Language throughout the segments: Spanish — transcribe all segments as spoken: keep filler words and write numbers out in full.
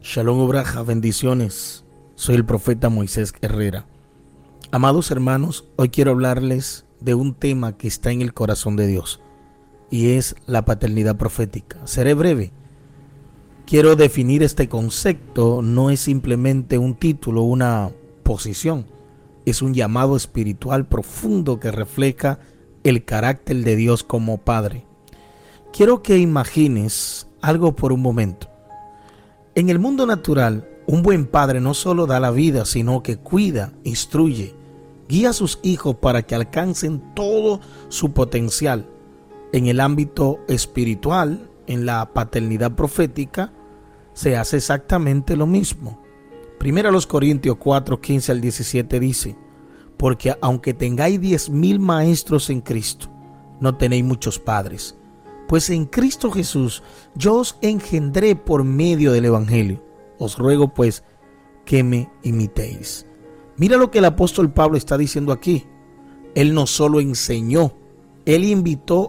Shalom Ubraja, bendiciones. Soy el profeta Moisés Herrera. Amados hermanos, hoy quiero hablarles de un tema que está en el corazón de Dios y es la paternidad profética. Seré breve. Quiero definir este concepto, no es simplemente un título, una posición. Es un llamado espiritual profundo que refleja el carácter de Dios como Padre. Quiero que imagines algo por un momento. En el mundo natural, un buen padre no solo da la vida, sino que cuida, instruye, guía a sus hijos para que alcancen todo su potencial. En el ámbito espiritual, en la paternidad profética, se hace exactamente lo mismo. Primero los Corintios cuatro, quince al diecisiete dice: porque aunque tengáis diez mil maestros en Cristo, no tenéis muchos padres. Pues en Cristo Jesús yo os engendré por medio del Evangelio. Os ruego pues que me imitéis. Mira lo que el apóstol Pablo está diciendo aquí. Él no solo enseñó, él invitó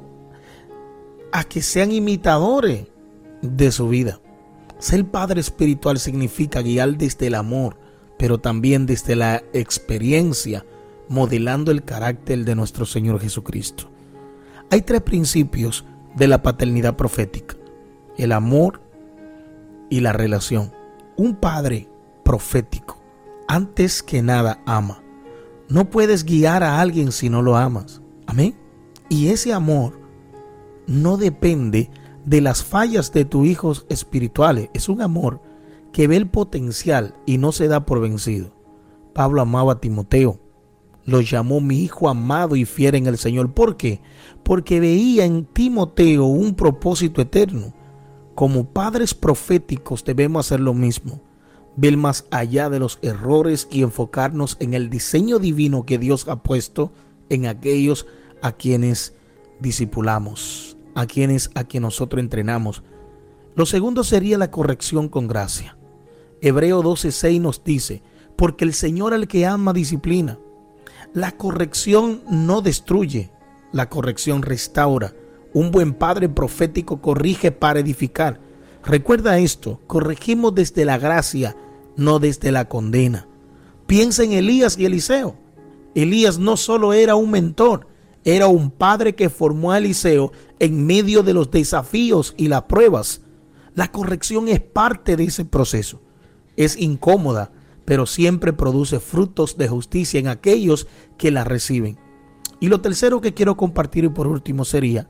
a que sean imitadores de su vida. Ser padre espiritual significa guiar desde el amor, pero también desde la experiencia, modelando el carácter de nuestro Señor Jesucristo. Hay tres principios de la paternidad profética: el amor y la relación. Un padre profético, antes que nada, ama. No puedes guiar a alguien si no lo amas. Amén. Y ese amor no depende de las fallas de tus hijos espirituales. Es un amor que ve el potencial y no se da por vencido. Pablo amaba a Timoteo. Lo llamó mi hijo amado y fiel en el Señor. ¿Por qué? Porque veía en Timoteo un propósito eterno. Como padres proféticos debemos hacer lo mismo. Ver más allá de los errores y enfocarnos en el diseño divino que Dios ha puesto en aquellos a quienes discipulamos, a quienes a quienes nosotros entrenamos. Lo segundo sería la corrección con gracia. Hebreo doce seis nos dice: porque el Señor al que ama disciplina. La corrección no destruye, la corrección restaura. Un buen padre profético corrige para edificar. Recuerda esto: corregimos desde la gracia, no desde la condena. Piensa en Elías y Eliseo. Elías no solo era un mentor, era un padre que formó a Eliseo en medio de los desafíos y las pruebas. La corrección es parte de ese proceso. Es incómoda, pero siempre produce frutos de justicia en aquellos que la reciben. Y lo tercero que quiero compartir y por último sería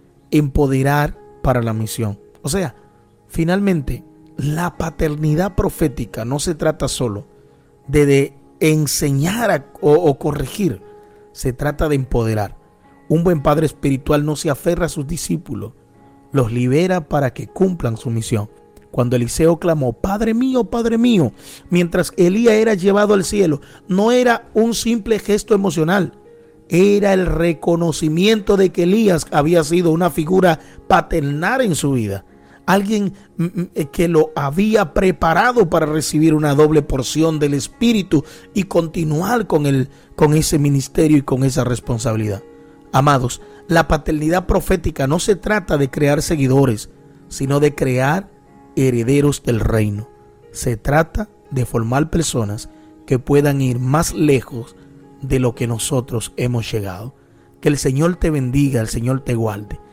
empoderar para la misión. O sea, finalmente, la paternidad profética no se trata solo de, de enseñar a, o, o corregir, se trata de empoderar. Un buen padre espiritual no se aferra a sus discípulos, los libera para que cumplan su misión. Cuando Eliseo clamó: Padre mío, Padre mío, mientras Elías era llevado al cielo, no era un simple gesto emocional, era el reconocimiento de que Elías había sido una figura paternal en su vida, alguien que lo había preparado para recibir una doble porción del Espíritu y continuar con, el, con ese ministerio y con esa responsabilidad. Amados, la paternidad profética no se trata de crear seguidores, sino de crear herederos del reino. Se trata de formar personas que puedan ir más lejos de lo que nosotros hemos llegado. Que el Señor te bendiga, el Señor te guarde.